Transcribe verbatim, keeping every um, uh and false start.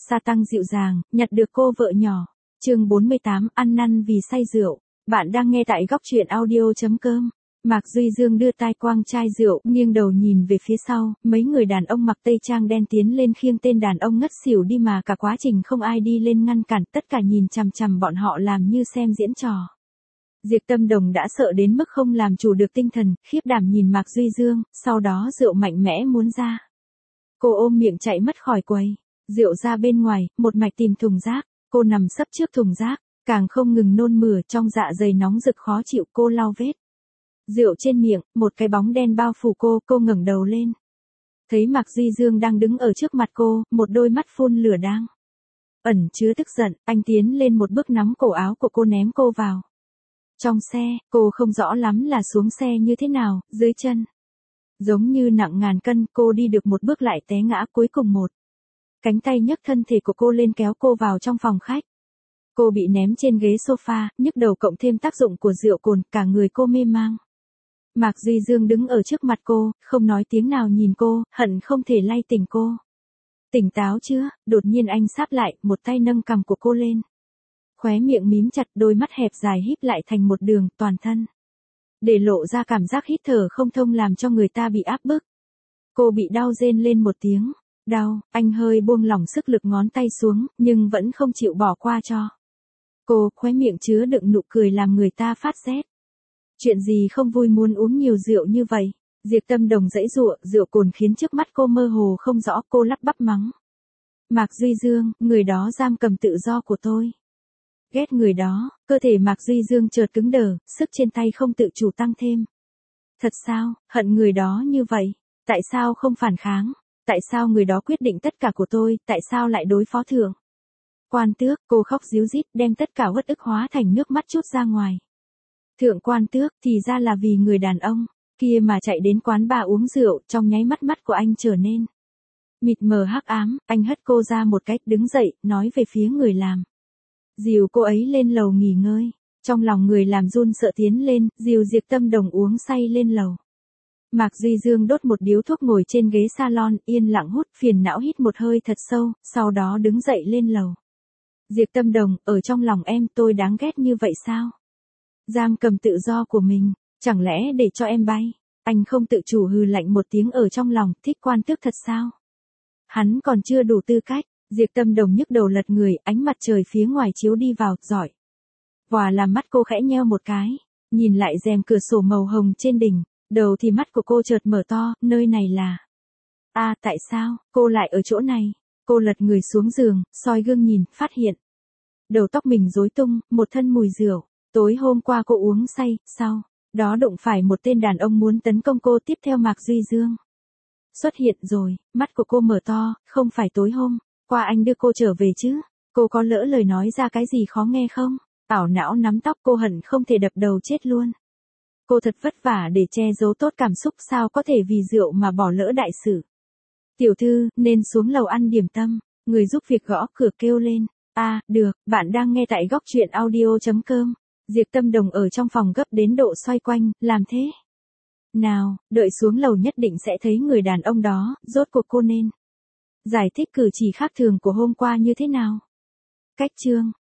gia tăng dịu dàng, nhặt được cô vợ nhỏ. Chương bốn mươi tám, ăn năn vì say rượu. Bạn đang nghe tại góc truyện audio chấm com. Mạc Duy Dương đưa tai quang chai rượu, nghiêng đầu nhìn về phía sau, mấy người đàn ông mặc tây trang đen tiến lên khiêng tên đàn ông ngất xỉu đi mà cả quá trình không ai đi lên ngăn cản, tất cả nhìn chằm chằm bọn họ làm như xem diễn trò. Diệp Tâm Đồng đã sợ đến mức không làm chủ được tinh thần, khiếp đảm nhìn Mạc Duy Dương, sau đó rượu mạnh mẽ muốn ra. Cô ôm miệng chạy mất khỏi quầy, rượu ra bên ngoài, một mạch tìm thùng rác, cô nằm sấp trước thùng rác, càng không ngừng nôn mửa trong dạ dày nóng rực khó chịu, cô lau vết rượu trên miệng, một cái bóng đen bao phủ cô, cô ngẩng đầu lên. Thấy Mạc Duy Dương đang đứng ở trước mặt cô, một đôi mắt phun lửa đang ẩn chứa tức giận, anh tiến lên một bước nắm cổ áo của cô ném cô vào. Trong xe, cô không rõ lắm là xuống xe như thế nào, dưới chân giống như nặng ngàn cân, cô đi được một bước lại té ngã, cuối cùng một cánh tay nhấc thân thể của cô lên kéo cô vào trong phòng khách. Cô bị ném trên ghế sofa, nhức đầu cộng thêm tác dụng của rượu cồn, cả người cô mê mang. Mạc Duy Dương đứng ở trước mặt cô, không nói tiếng nào nhìn cô, hận không thể lay tỉnh cô. Tỉnh táo chưa? Đột nhiên anh sáp lại, một tay nâng cằm của cô lên. Khóe miệng mím chặt, đôi mắt hẹp dài híp lại thành một đường, toàn thân để lộ ra cảm giác hít thở không thông làm cho người ta bị áp bức. Cô bị đau rên lên một tiếng. Đau, anh hơi buông lỏng sức lực ngón tay xuống, nhưng vẫn không chịu bỏ qua cho cô, khóe miệng chứa đựng nụ cười làm người ta phát rét. Chuyện gì không vui muốn uống nhiều rượu như vậy? Diệp Tâm Đồng giãy giụa, rượu cồn khiến trước mắt cô mơ hồ không rõ, cô lắp bắp mắng. Mạc Duy Dương, người đó giam cầm tự do của tôi. Ghét người đó, cơ thể Mạc Duy Dương chợt cứng đờ, sức trên tay không tự chủ tăng thêm. Thật sao, hận người đó như vậy? Tại sao không phản kháng? Tại sao người đó quyết định tất cả của tôi, tại sao lại đối phó thượng quan tước? Cô khóc ríu rít, đem tất cả uất ức hóa thành nước mắt trút ra ngoài. Thượng quan tước, thì ra là vì người đàn ông kia mà chạy đến quán bar uống rượu, trong nháy mắt mắt của anh trở nên mịt mờ hắc ám, anh hất cô ra một cái, đứng dậy, nói về phía người làm. Dìu cô ấy lên lầu nghỉ ngơi. Trong lòng người làm run sợ tiến lên, dìu Diệp Tâm Đồng uống say lên lầu. Mạc Duy Dương đốt một điếu thuốc ngồi trên ghế salon, yên lặng hút, phiền não hít một hơi thật sâu, sau đó đứng dậy lên lầu. Diệp Tâm Đồng, ở trong lòng em tôi đáng ghét như vậy sao? Giam cầm tự do của mình, chẳng lẽ để cho em bay? Anh không tự chủ hừ lạnh một tiếng ở trong lòng, thích quan tước thật sao? Hắn còn chưa đủ tư cách. Diệp Tâm Đồng nhức đầu lật người, ánh mặt trời phía ngoài chiếu đi vào, giỏi. Hòa làm mắt cô khẽ nheo một cái, nhìn lại rèm cửa sổ màu hồng trên đỉnh, đầu thì mắt của cô chợt mở to, nơi này là... À, tại sao, cô lại ở chỗ này? Cô lật người xuống giường, soi gương nhìn, phát hiện. Đầu tóc mình rối tung, một thân mùi rượu. Tối hôm qua cô uống say, sau đó đụng phải một tên đàn ông muốn tấn công cô, tiếp theo Mạc Duy Dương xuất hiện rồi, mắt của cô mở to, không phải tối hôm qua anh đưa cô trở về chứ? Cô có lỡ lời nói ra cái gì khó nghe không? Ảo não nắm tóc, cô hận không thể đập đầu chết luôn. Cô thật vất vả để che giấu tốt cảm xúc, sao có thể vì rượu mà bỏ lỡ đại sự. Tiểu thư, nên xuống lầu ăn điểm tâm. Người giúp việc gõ cửa kêu lên. À, được, bạn đang nghe tại góc truyện audio chấm com. Diệp Tâm Đồng ở trong phòng gấp đến độ xoay quanh, làm thế nào, đợi xuống lầu nhất định sẽ thấy người đàn ông đó, rốt cuộc cô nên giải thích cử chỉ khác thường của hôm qua như thế nào. Cách chương